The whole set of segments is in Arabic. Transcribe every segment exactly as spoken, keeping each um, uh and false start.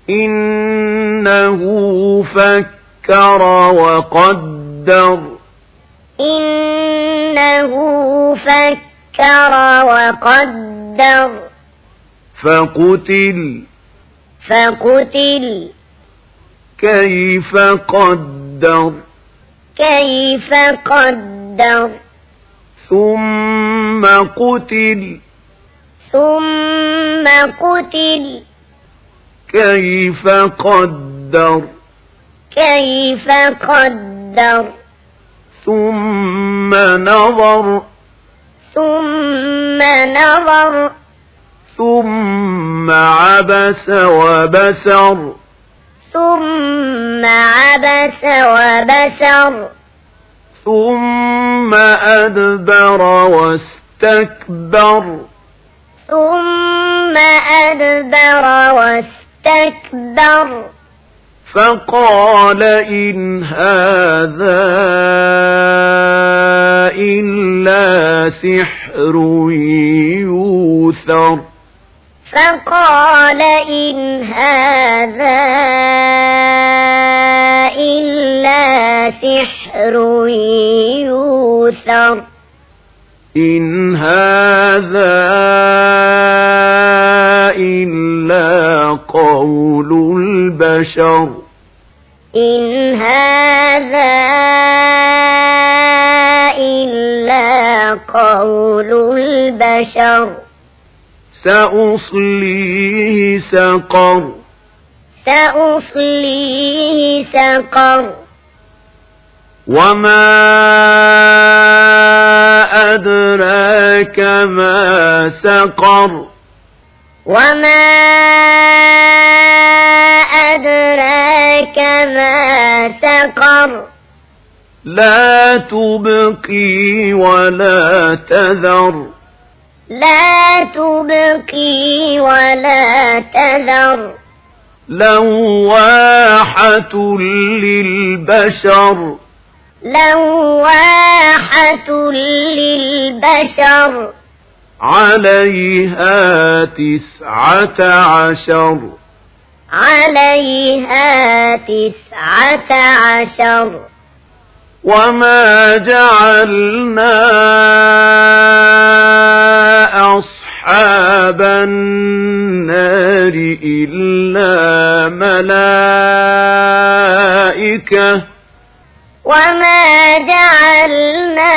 إنه فكر وقدر إنه فكر وقدر فقتل فقتل كيف قدر كيف قدر ثم قتل ثم قتل كيف قدر كيف قدر ثم نظر ثم نظر ثم عبس وبسر ثم عبس وبسر ثم أدبر واستكبر ثم أدبر واستكبر فقال إن هذا إلا سحر يؤثر فقال إن هذا إلا سحر يؤثر إن هذا إلا قول البشر إن هذا إلا قول البشر سأصليه سقر سأصليه سقر وما أدراك ما سقر وما أدراك ما سقر لا تبقي ولا تذر لا تبقي ولا تذر لواحة للبشر لواحة للبشر عليها تسعة عشر عليها تسعة عشر وما جعلنا أصحاب النار إلا ملائكة وما جعلنا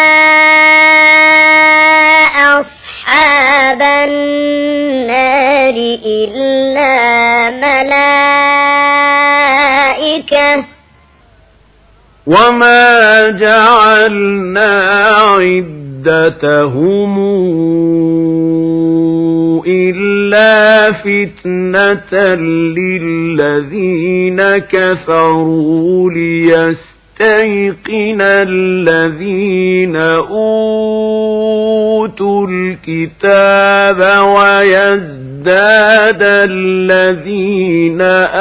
أصحاب النار إلا ملائكة وما جعلنا عدتهم إلا فتنة للذين كفروا ليستيقن الذين أوتوا الكتاب ويزداد الذين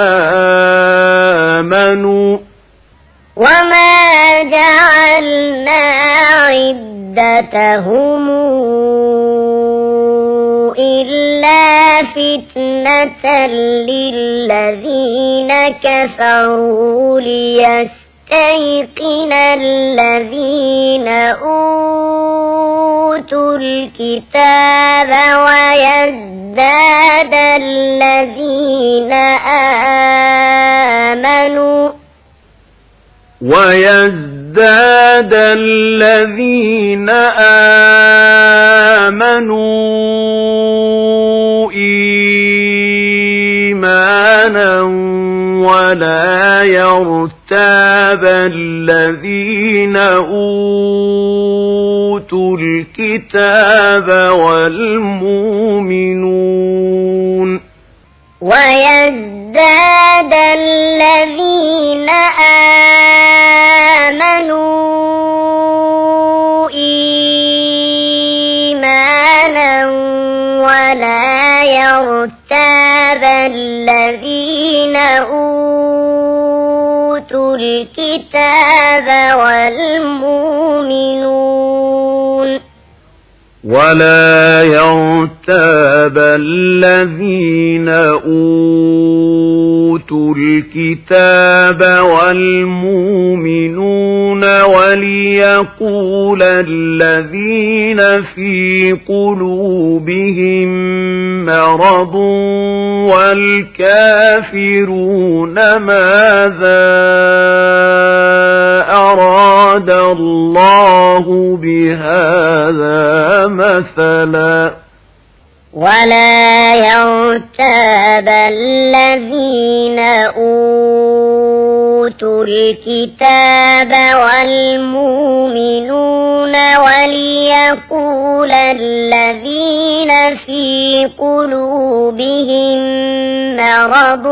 آمنوا وما جعلنا عدتهم إلا فتنة للذين كفروا ليستيقن الذين أوتوا الكتاب ويزداد الذين آمنوا ويزداد الذين آمنوا إيمانا ولا يرتاب الذين أوتوا الكتاب والمؤمنون ويزداد الذين آمنوا إيمانا ولا يرتاب الذين أوتوا الكتاب والمؤمنون ولا يرتاب الذين أوتوا الكتاب والمؤمنون وليقول الذين في قلوبهم مرض والكافرون ماذا أراد الله بهذا مثلا ولا يرتاب الذين أوتوا الكتاب والمؤمنون وليقول الذين في قلوبهم مرض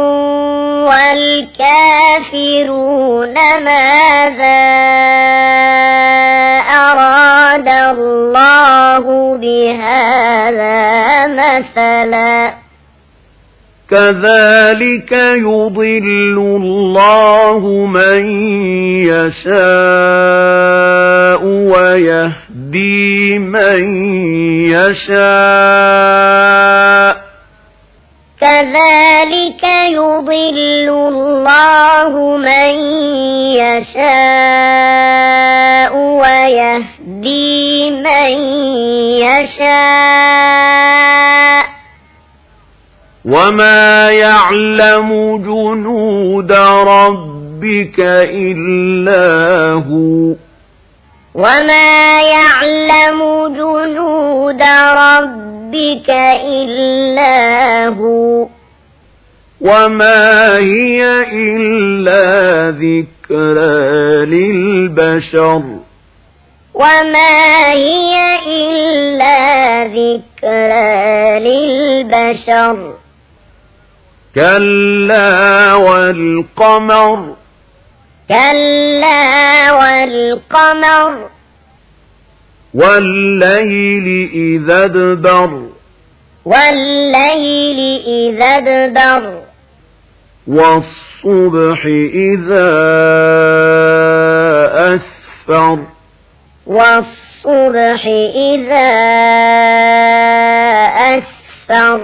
والكافرون ماذا أراد الله بهذا مثلا كذلك يضل الله من يشاء ويهدي من يشاء كذلك يضل الله من يشاء ويهدي من يشاء وما يعلم جنود ربك إلا هو وما يعلم جنود ربك إلا هو وما هي إلا ذكرى للبشر وما هي إلا ذكرى للبشر كلا والقمر كلا والقمر والليل إذا ادبر والليل إذا ادبر والصبح إذا أسفر والصبح إذا أسفر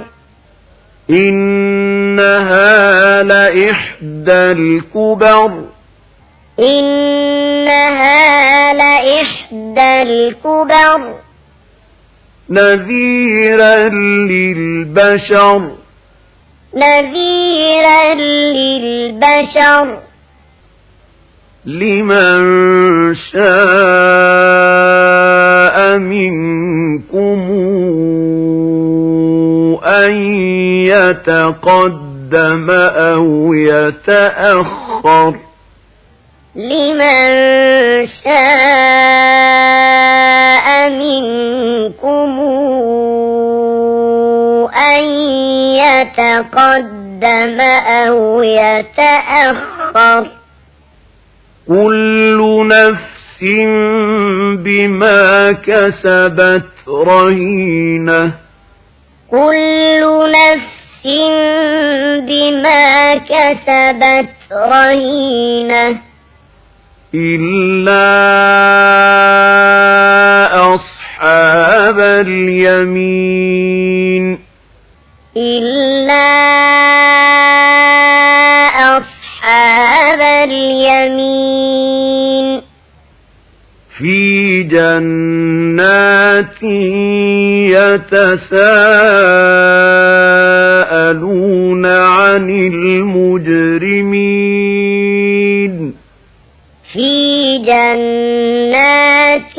إنها لإحدى الكبر إنها لإحدى الكبر نذيرا للبشر نذيرا للبشر لمن شاء منكم أن يتقدم أو يتأخر لمن شاء منكم أن يتقدم أو يتأخر كل نفس بما كسبت رهينة كل نفس بما كسبت رهينة إلا أصحاب اليمين إلا أصحاب اليمين في جنات يتساءلون عن المجرمين في جنات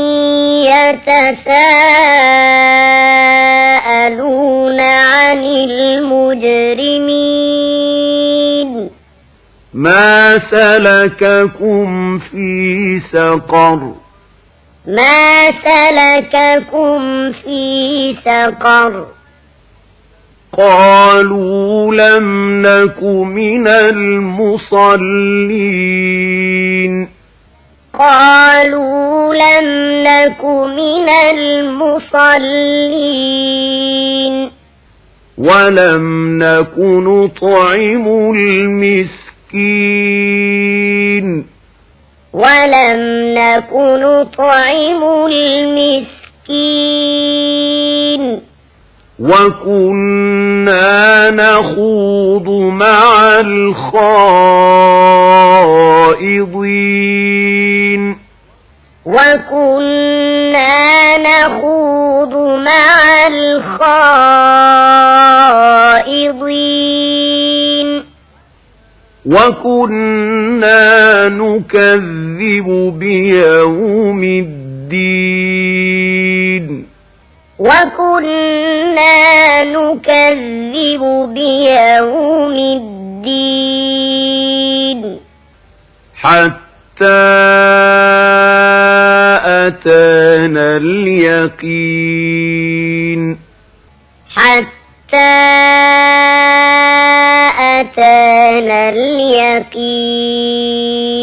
يتساءلون عن المجرمين ما سلككم في سقر ما سلككم في سقر قالوا لم نك من المصلين قالوا لم نك من المصلين ولم نك نطعم المسكين ولم نك نطعم المسكين وكنا نخوض مع الخائضين وكنا نخوض مع الخائضين وكنا نكذب بيوم الدين وكنا نكذب بيوم الدين حتى أتانا اليقين حتى أتانا اليقين